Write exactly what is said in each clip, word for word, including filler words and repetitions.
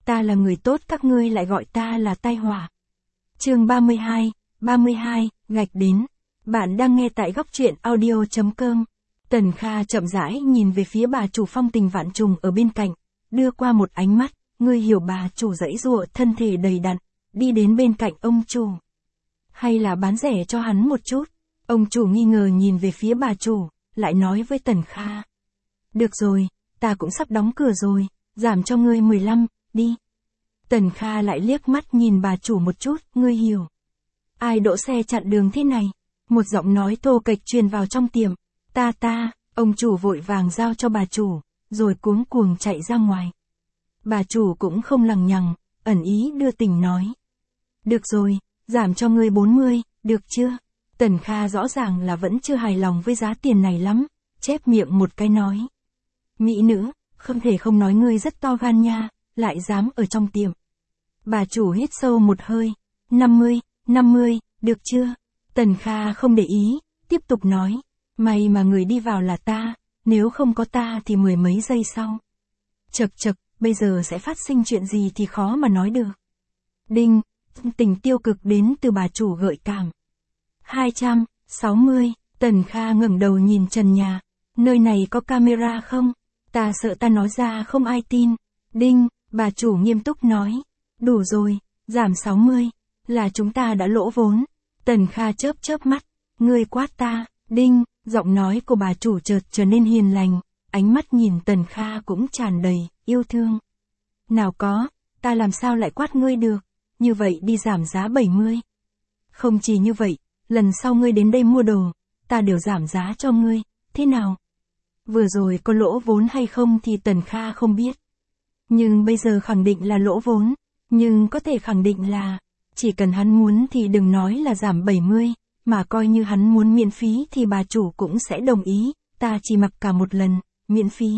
ta là người tốt các ngươi lại gọi ta là tai họa. Chương ba mươi hai, ba mươi hai, gạch đến. Bạn đang nghe tại góc truyện audio chấm com. Tần Kha chậm rãi nhìn về phía bà chủ phong tình vạn trùng ở bên cạnh, đưa qua một ánh mắt, ngươi hiểu bà chủ giãy giụa thân thể đầy đặn, đi đến bên cạnh ông chủ. Hay là bán rẻ cho hắn một chút? Ông chủ nghi ngờ nhìn về phía bà chủ, lại nói với Tần Kha. Được rồi, ta cũng sắp đóng cửa rồi, giảm cho ngươi mười lăm, đi. Tần Kha lại liếc mắt nhìn bà chủ một chút, ngươi hiểu. Ai đỗ xe chặn đường thế này? Một giọng nói thô kệch truyền vào trong tiệm. Ta ta, ông chủ vội vàng giao cho bà chủ, rồi cuống cuồng chạy ra ngoài. Bà chủ cũng không lằng nhằng, ẩn ý đưa tình nói. Được rồi, giảm cho ngươi bốn mươi, được chưa? Tần Kha rõ ràng là vẫn chưa hài lòng với giá tiền này lắm, chép miệng một cái nói. Mỹ nữ, không thể không nói ngươi rất to gan nha, lại dám ở trong tiệm. Bà chủ hít sâu một hơi, năm mươi, năm mươi, được chưa? Tần Kha không để ý, tiếp tục nói, may mà người đi vào là ta, nếu không có ta thì mười mấy giây sau. Chật chật, bây giờ sẽ phát sinh chuyện gì thì khó mà nói được. Đinh, tình tiêu cực đến từ bà chủ gợi cảm. hai trăm sáu mươi, Tần Kha ngẩng đầu nhìn trần nhà, nơi này có camera không? Ta sợ ta nói ra không ai tin. Đinh, bà chủ nghiêm túc nói, đủ rồi, giảm sáu mươi, là chúng ta đã lỗ vốn. Tần Kha chớp chớp mắt, ngươi quát ta. Đinh, giọng nói của bà chủ chợt trở nên hiền lành, ánh mắt nhìn Tần Kha cũng tràn đầy yêu thương. Nào có, ta làm sao lại quát ngươi được, như vậy đi giảm giá bảy mươi. Không chỉ như vậy, lần sau ngươi đến đây mua đồ, ta đều giảm giá cho ngươi, thế nào? Vừa rồi có lỗ vốn hay không thì Tần Kha không biết. Nhưng bây giờ khẳng định là lỗ vốn, nhưng có thể khẳng định là, chỉ cần hắn muốn thì đừng nói là giảm bảy mươi, mà coi như hắn muốn miễn phí thì bà chủ cũng sẽ đồng ý, ta chỉ mặc cả một lần, miễn phí.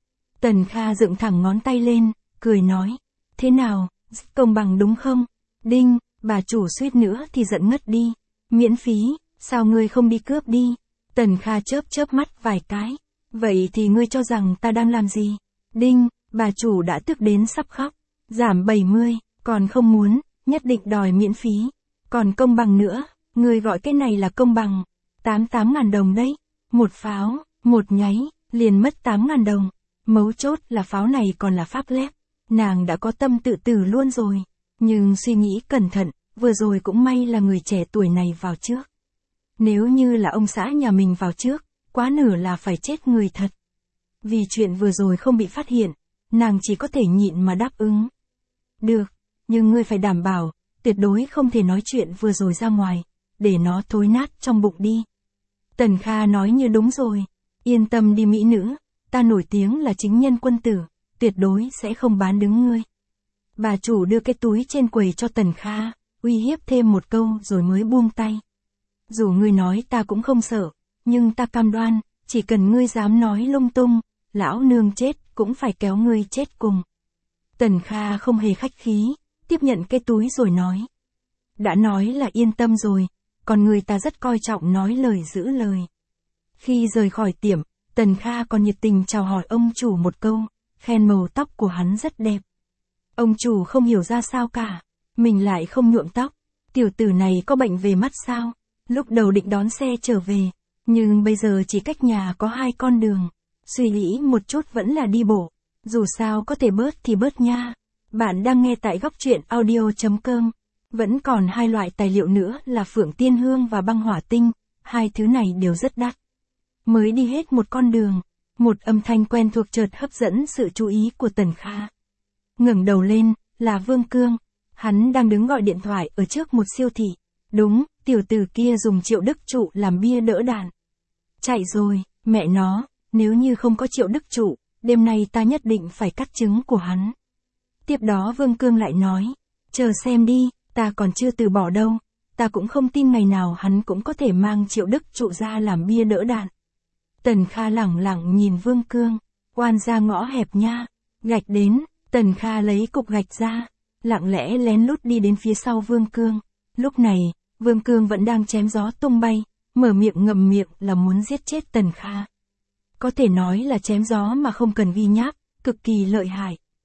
Tần Kha dựng thẳng ngón tay lên, cười nói, thế nào, công bằng đúng không? Đinh, bà chủ suýt nữa thì giận ngất đi, miễn phí, sao ngươi không đi cướp đi? Tần Kha chớp chớp mắt vài cái, vậy thì ngươi cho rằng ta đang làm gì? Đinh, bà chủ đã tức đến sắp khóc, giảm bảy mươi, còn không muốn, nhất định đòi miễn phí, còn công bằng nữa, ngươi gọi cái này là công bằng, tám mươi tám ngàn đồng đấy, một pháo, một nháy, liền mất tám ngàn đồng, mấu chốt là pháo này còn là pháp lép, nàng đã có tâm tự tử luôn rồi, nhưng suy nghĩ cẩn thận, vừa rồi cũng may là người trẻ tuổi này vào trước. Nếu như là ông xã nhà mình vào trước, quá nửa là phải chết người thật. Vì chuyện vừa rồi không bị phát hiện, nàng chỉ có thể nhịn mà đáp ứng. Được, nhưng ngươi phải đảm bảo, tuyệt đối không thể nói chuyện vừa rồi ra ngoài, để nó thối nát trong bụng đi. Tần Kha nói như đúng rồi, yên tâm đi mỹ nữ, ta nổi tiếng là chính nhân quân tử, tuyệt đối sẽ không bán đứng ngươi. Bà chủ đưa cái túi trên quầy cho Tần Kha, uy hiếp thêm một câu rồi mới buông tay. Dù ngươi nói ta cũng không sợ, nhưng ta cam đoan, chỉ cần ngươi dám nói lung tung, lão nương chết cũng phải kéo ngươi chết cùng. Tần Kha không hề khách khí, tiếp nhận cái túi rồi nói. Đã nói là yên tâm rồi, còn người ta rất coi trọng nói lời giữ lời. Khi rời khỏi tiệm, Tần Kha còn nhiệt tình chào hỏi ông chủ một câu, khen màu tóc của hắn rất đẹp. Ông chủ không hiểu ra sao cả, mình lại không nhuộm tóc, tiểu tử này có bệnh về mắt sao? Lúc đầu định đón xe trở về, nhưng bây giờ chỉ cách nhà có hai con đường, suy nghĩ một chút vẫn là đi bộ, dù sao có thể bớt thì bớt nha. Bạn đang nghe tại góc truyện audio chấm com. Vẫn còn hai loại tài liệu nữa là phượng tiên hương và băng hỏa tinh, hai thứ này đều rất đắt. Mới đi hết một con đường, một âm thanh quen thuộc chợt hấp dẫn sự chú ý của Tần Kha. Ngẩng đầu lên, là Vương Cương, hắn đang đứng gọi điện thoại ở trước một siêu thị. Đúng, tiểu tử kia dùng Triệu Đức Trụ làm bia đỡ đạn. Chạy rồi, mẹ nó, nếu như không có Triệu Đức Trụ, đêm nay ta nhất định phải cắt trứng của hắn. Tiếp đó Vương Cương lại nói, chờ xem đi, ta còn chưa từ bỏ đâu, ta cũng không tin ngày nào hắn cũng có thể mang Triệu Đức Trụ ra làm bia đỡ đạn. Tần Kha lẳng lặng nhìn Vương Cương, oan ra ngõ hẹp nha, gạch đến, Tần Kha lấy cục gạch ra, lặng lẽ lén lút đi đến phía sau Vương Cương. Lúc này, Vương Cương vẫn đang chém gió tung bay, mở miệng ngậm miệng là muốn giết chết Tần Kha. Có thể nói là chém gió mà không cần ghi nháp, cực kỳ lợi hại.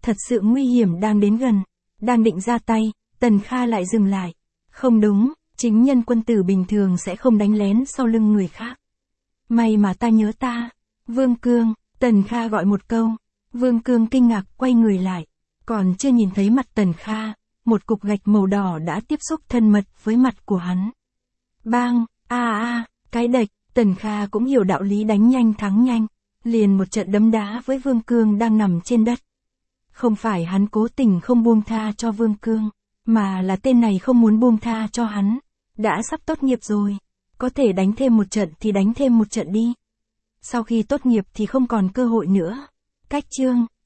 Thật sự nguy hiểm đang đến gần. Đang định ra tay, Tần Kha lại dừng lại. Không đúng, chính nhân quân tử bình thường sẽ không đánh lén sau lưng người khác. May mà ta nhớ ta. Vương Cương, Tần Kha gọi một câu. Vương Cương kinh ngạc quay người lại. Còn chưa nhìn thấy mặt Tần Kha, một cục gạch màu đỏ đã tiếp xúc thân mật với mặt của hắn. Bang, a a, cái đệch, Tần Kha cũng hiểu đạo lý đánh nhanh thắng nhanh. Liền một trận đấm đá với Vương Cương đang nằm trên đất. Không phải hắn cố tình không buông tha cho Vương Cương, mà là tên này không muốn buông tha cho hắn. Đã sắp tốt nghiệp rồi, có thể đánh thêm một trận thì đánh thêm một trận đi. Sau khi tốt nghiệp thì không còn cơ hội nữa. Cách chương